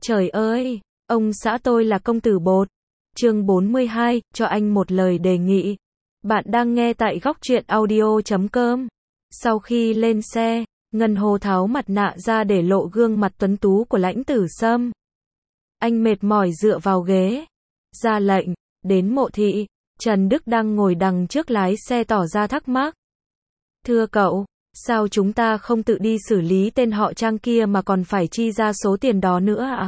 Trời ơi, ông xã tôi là công tử bột. Chương 42, cho anh một lời đề nghị. Bạn đang nghe tại góc truyện audio.com. Sau khi lên xe, Ngân Hồ tháo mặt nạ ra để lộ gương mặt tuấn tú của Lãnh Tử Sâm. Anh mệt mỏi dựa vào ghế, ra lệnh, đến Mộ Thị. Trần Đức đang ngồi đằng trước lái xe tỏ ra thắc mắc. Thưa cậu, sao chúng ta không tự đi xử lý tên họ Trang kia mà còn phải chi ra số tiền đó nữa ạ?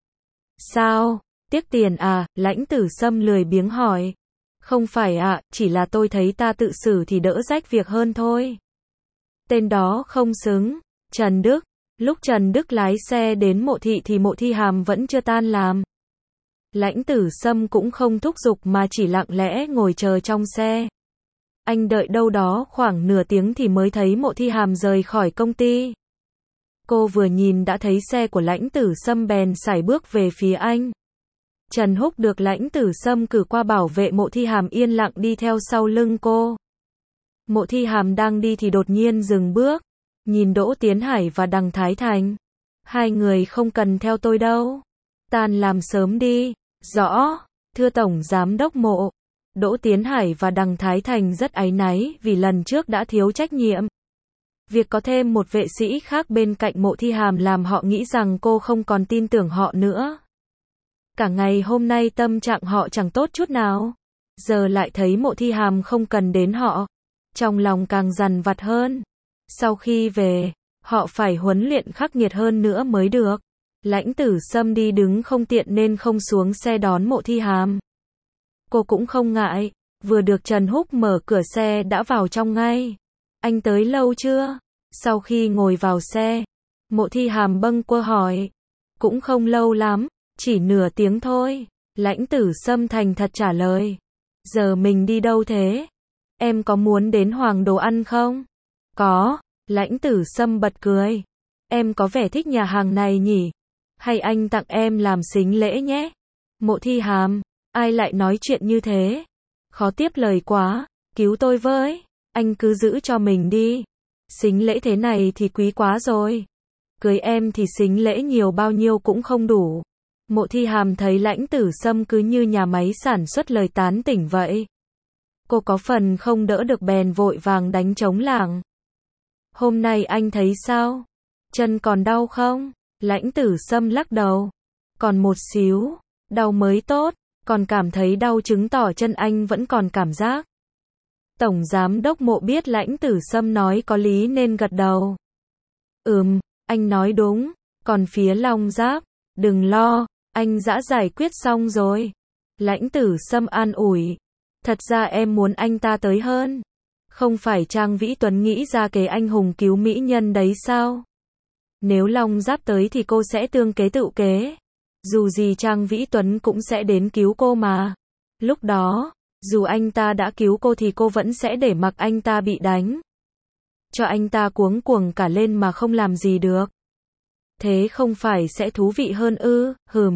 Sao? Tiếc tiền à? Lãnh Tử Sâm lười biếng hỏi. Không phải ạ, chỉ là tôi thấy ta tự xử thì đỡ rách việc hơn thôi. Tên đó không xứng. Trần Đức. Lúc Trần Đức lái xe đến Mộ Thị thì Mộ Thi Hàm vẫn chưa tan làm. Lãnh Tử Sâm cũng không thúc giục mà chỉ lặng lẽ ngồi chờ trong xe. Anh đợi đâu đó khoảng nửa tiếng thì mới thấy Mộ Thi Hàm rời khỏi công ty. Cô vừa nhìn đã thấy xe của Lãnh Tử Sâm bèn sải bước về phía anh. Trần Húc được Lãnh Tử Sâm cử qua bảo vệ Mộ Thi Hàm yên lặng đi theo sau lưng cô. Mộ Thi Hàm đang đi thì đột nhiên dừng bước, nhìn Đỗ Tiến Hải và Đằng Thái Thành. Hai người không cần theo tôi đâu. Tan làm sớm đi. Rõ, thưa Tổng Giám đốc Mộ. Đỗ Tiến Hải và Đằng Thái Thành rất áy náy vì lần trước đã thiếu trách nhiệm. Việc có thêm một vệ sĩ khác bên cạnh Mộ Thi Hàm làm họ nghĩ rằng cô không còn tin tưởng họ nữa. Cả ngày hôm nay tâm trạng họ chẳng tốt chút nào. Giờ lại thấy Mộ Thi Hàm không cần đến họ. Trong lòng càng dằn vặt hơn. Sau khi về, họ phải huấn luyện khắc nghiệt hơn nữa mới được. Lãnh Tử Sâm đi đứng không tiện nên không xuống xe đón Mộ Thi Hàm. Cô cũng không ngại, vừa được Trần Húc mở cửa xe đã vào trong ngay. Anh tới lâu chưa? Sau khi ngồi vào xe, Mộ Thi Hàm bâng quơ hỏi. Cũng không lâu lắm, chỉ nửa tiếng thôi. Lãnh Tử Sâm thành thật trả lời. Giờ mình đi đâu thế? Em có muốn đến Hoàng Đồ ăn không? Có. Lãnh Tử Sâm bật cười. Em có vẻ thích nhà hàng này nhỉ? Hay anh tặng em làm sính lễ nhé? Mộ Thi Hàm, ai lại nói chuyện như thế? Khó tiếp lời quá, cứu tôi với. Anh cứ giữ cho mình đi. Sính lễ thế này thì quý quá rồi. Cưới em thì sính lễ nhiều bao nhiêu cũng không đủ. Mộ Thi Hàm thấy Lãnh Tử Sâm cứ như nhà máy sản xuất lời tán tỉnh vậy. Cô có phần không đỡ được bèn vội vàng đánh trống lảng. Hôm nay anh thấy sao? Chân còn đau không? Lãnh Tử Sâm lắc đầu. Còn một xíu, đau mới tốt, còn cảm thấy đau chứng tỏ chân anh vẫn còn cảm giác. Tổng Giám đốc Mộ biết Lãnh Tử Sâm nói có lý nên gật đầu. Anh nói đúng, còn phía Long Giáp, đừng lo, anh đã giải quyết xong rồi. Lãnh Tử Sâm an ủi. Thật ra em muốn anh ta tới hơn. Không phải Trang Vĩ Tuấn nghĩ ra kế anh hùng cứu mỹ nhân đấy sao? Nếu Long Giáp tới thì cô sẽ tương kế tự kế. Dù gì Trang Vĩ Tuấn cũng sẽ đến cứu cô mà. Lúc đó, dù anh ta đã cứu cô thì cô vẫn sẽ để mặc anh ta bị đánh. Cho anh ta cuống cuồng cả lên mà không làm gì được. Thế không phải sẽ thú vị hơn ư?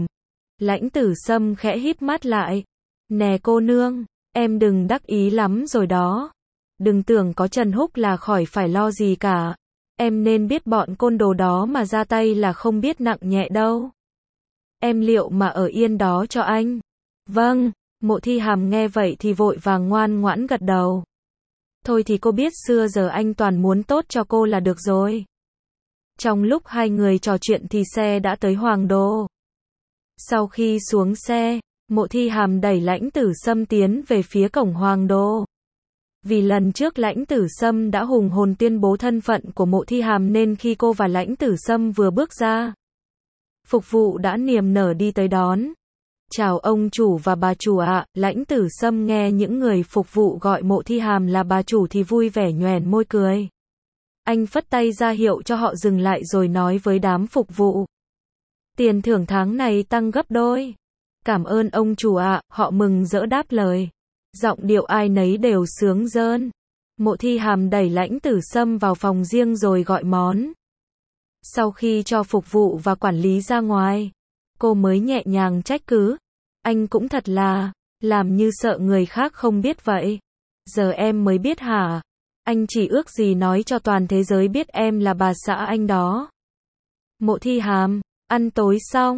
Lãnh Tử Sâm khẽ híp mắt lại. Nè cô nương, em đừng đắc ý lắm rồi đó. Đừng tưởng có Trần Húc là khỏi phải lo gì cả. Em nên biết bọn côn đồ đó mà ra tay là không biết nặng nhẹ đâu. Em liệu mà ở yên đó cho anh? Vâng. Mộ Thi Hàm nghe vậy thì vội vàng ngoan ngoãn gật đầu. Thôi thì cô biết xưa giờ anh toàn muốn tốt cho cô là được rồi. Trong lúc hai người trò chuyện thì xe đã tới Hoàng Đô. Sau khi xuống xe, Mộ Thi Hàm đẩy Lãnh Tử Sâm tiến về phía cổng Hoàng Đô. Vì lần trước Lãnh Tử Sâm đã hùng hồn tuyên bố thân phận của Mộ Thi Hàm nên khi cô và Lãnh Tử Sâm vừa bước ra, phục vụ đã niềm nở đi tới đón. Chào ông chủ và bà chủ ạ. Lãnh Tử Sâm nghe những người phục vụ gọi Mộ Thi Hàm là bà chủ thì vui vẻ nhoẻn môi cười. Anh phất tay ra hiệu cho họ dừng lại rồi nói với đám phục vụ. Tiền thưởng tháng này tăng gấp đôi. Cảm ơn ông chủ ạ, họ mừng rỡ đáp lời. Giọng điệu ai nấy đều sướng rơn. Mộ Thi Hàm đẩy Lãnh Tử Sâm vào phòng riêng rồi gọi món. Sau khi cho phục vụ và quản lý ra ngoài, cô mới nhẹ nhàng trách cứ. Anh cũng thật là, làm như sợ người khác không biết vậy. Giờ em mới biết hả? Anh chỉ ước gì nói cho toàn thế giới biết em là bà xã anh đó. Mộ Thi Hàm, ăn tối xong,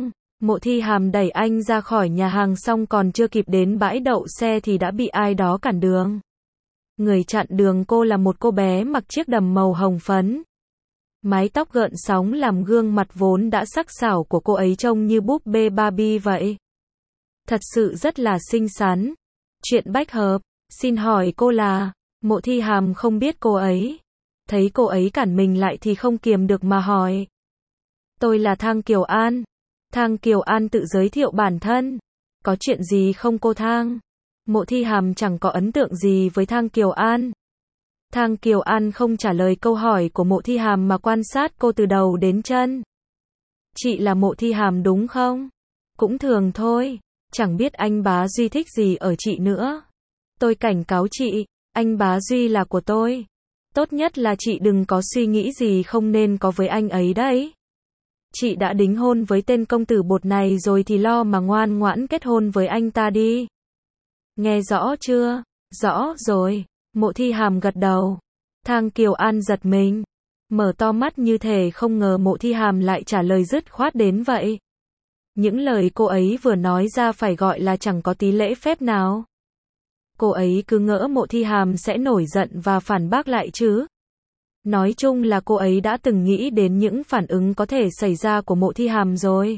Mộ Thi Hàm đẩy anh ra khỏi nhà hàng xong còn chưa kịp đến bãi đậu xe thì đã bị ai đó cản đường. Người chặn đường cô là một cô bé mặc chiếc đầm màu hồng phấn. Mái tóc gợn sóng làm gương mặt vốn đã sắc sảo của cô ấy trông như búp bê Barbie vậy. Thật sự rất là xinh xắn. Chuyện bách hợp, xin hỏi cô là... Mộ Thi Hàm không biết cô ấy. Thấy cô ấy cản mình lại thì không kiềm được mà hỏi. Tôi là Thang Kiều An. Thang Kiều An tự giới thiệu bản thân. Có chuyện gì không cô Thang? Mộ Thi Hàm chẳng có ấn tượng gì với Thang Kiều An. Thang Kiều An không trả lời câu hỏi của Mộ Thi Hàm mà quan sát cô từ đầu đến chân. Chị là Mộ Thi Hàm đúng không? Cũng thường thôi. Chẳng biết anh Bá Duy thích gì ở chị nữa. Tôi cảnh cáo chị, anh Bá Duy là của tôi. Tốt nhất là chị đừng có suy nghĩ gì không nên có với anh ấy đấy. Chị đã đính hôn với tên công tử bột này rồi thì lo mà ngoan ngoãn kết hôn với anh ta đi. Nghe rõ chưa? Rõ rồi. Mộ Thi Hàm gật đầu. Thang Kiều An giật mình. Mở to mắt như thể không ngờ Mộ Thi Hàm lại trả lời dứt khoát đến vậy. Những lời cô ấy vừa nói ra phải gọi là chẳng có tí lễ phép nào. Cô ấy cứ ngỡ Mộ Thi Hàm sẽ nổi giận và phản bác lại chứ. Nói chung là cô ấy đã từng nghĩ đến những phản ứng có thể xảy ra của Mộ Thi Hàm rồi.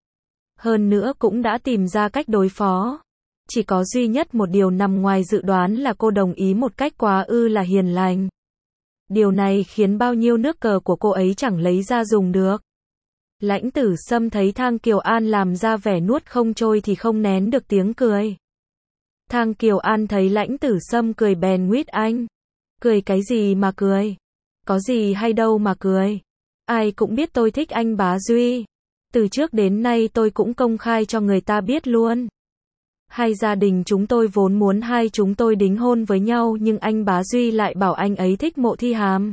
Hơn nữa cũng đã tìm ra cách đối phó. Chỉ có duy nhất một điều nằm ngoài dự đoán là cô đồng ý một cách quá là hiền lành. Điều này khiến bao nhiêu nước cờ của cô ấy chẳng lấy ra dùng được. Lãnh Tử Sâm thấy Thang Kiều An làm ra vẻ nuốt không trôi thì không nén được tiếng cười. Thang Kiều An thấy Lãnh Tử Sâm cười bèn nguyết anh. Cười cái gì mà cười? Có gì hay đâu mà cười. Ai cũng biết tôi thích anh Bá Duy. Từ trước đến nay tôi cũng công khai cho người ta biết luôn. Hai gia đình chúng tôi vốn muốn hai chúng tôi đính hôn với nhau nhưng anh Bá Duy lại bảo anh ấy thích Mộ Thi Hàm.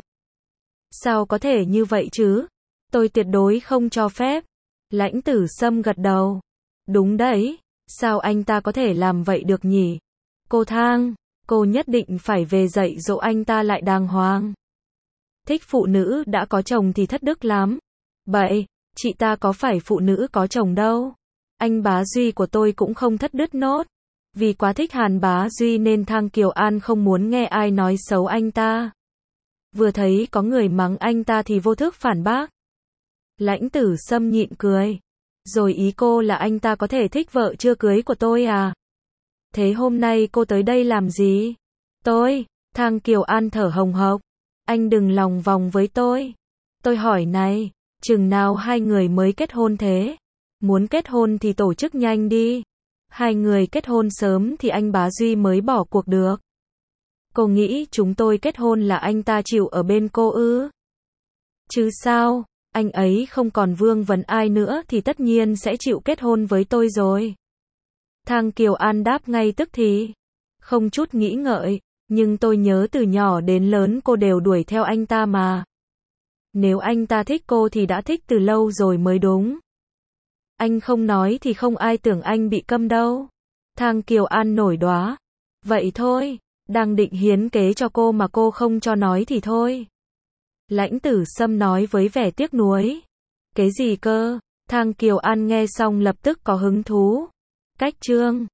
Sao có thể như vậy chứ? Tôi tuyệt đối không cho phép. Lãnh Tử Sâm gật đầu. Đúng đấy. Sao anh ta có thể làm vậy được nhỉ? Cô Thang, cô nhất định phải về dạy dỗ anh ta lại đàng hoàng. Thích phụ nữ đã có chồng thì thất đức lắm. Bậy, chị ta có phải phụ nữ có chồng đâu. Anh Bá Duy của tôi cũng không thất đức nốt. Vì quá thích Hàn Bá Duy nên Thang Kiều An không muốn nghe ai nói xấu anh ta. Vừa thấy có người mắng anh ta thì vô thức phản bác. Lãnh Tử Sâm nhịn cười. Rồi ý cô là anh ta có thể thích vợ chưa cưới của tôi à? Thế hôm nay cô tới đây làm gì? Thang Kiều An thở hồng hộc. Anh đừng lòng vòng với tôi. Tôi hỏi này, chừng nào hai người mới kết hôn thế? Muốn kết hôn thì tổ chức nhanh đi. Hai người kết hôn sớm thì anh Bá Duy mới bỏ cuộc được. Cô nghĩ chúng tôi kết hôn là anh ta chịu ở bên cô ư? Chứ sao, anh ấy không còn vương vấn ai nữa thì tất nhiên sẽ chịu kết hôn với tôi rồi. Thang Kiều An đáp ngay tức thì. Không chút nghĩ ngợi, nhưng tôi nhớ từ nhỏ đến lớn cô đều đuổi theo anh ta mà. Nếu anh ta thích cô thì đã thích từ lâu rồi mới đúng. Anh không nói thì không ai tưởng anh bị câm đâu. Thang Kiều An nổi đoá. Vậy thôi, đang định hiến kế cho cô mà cô không cho nói thì thôi. Lãnh Tử Sâm nói với vẻ tiếc nuối. Cái gì cơ? Thang Kiều An nghe xong lập tức có hứng thú. Cách chương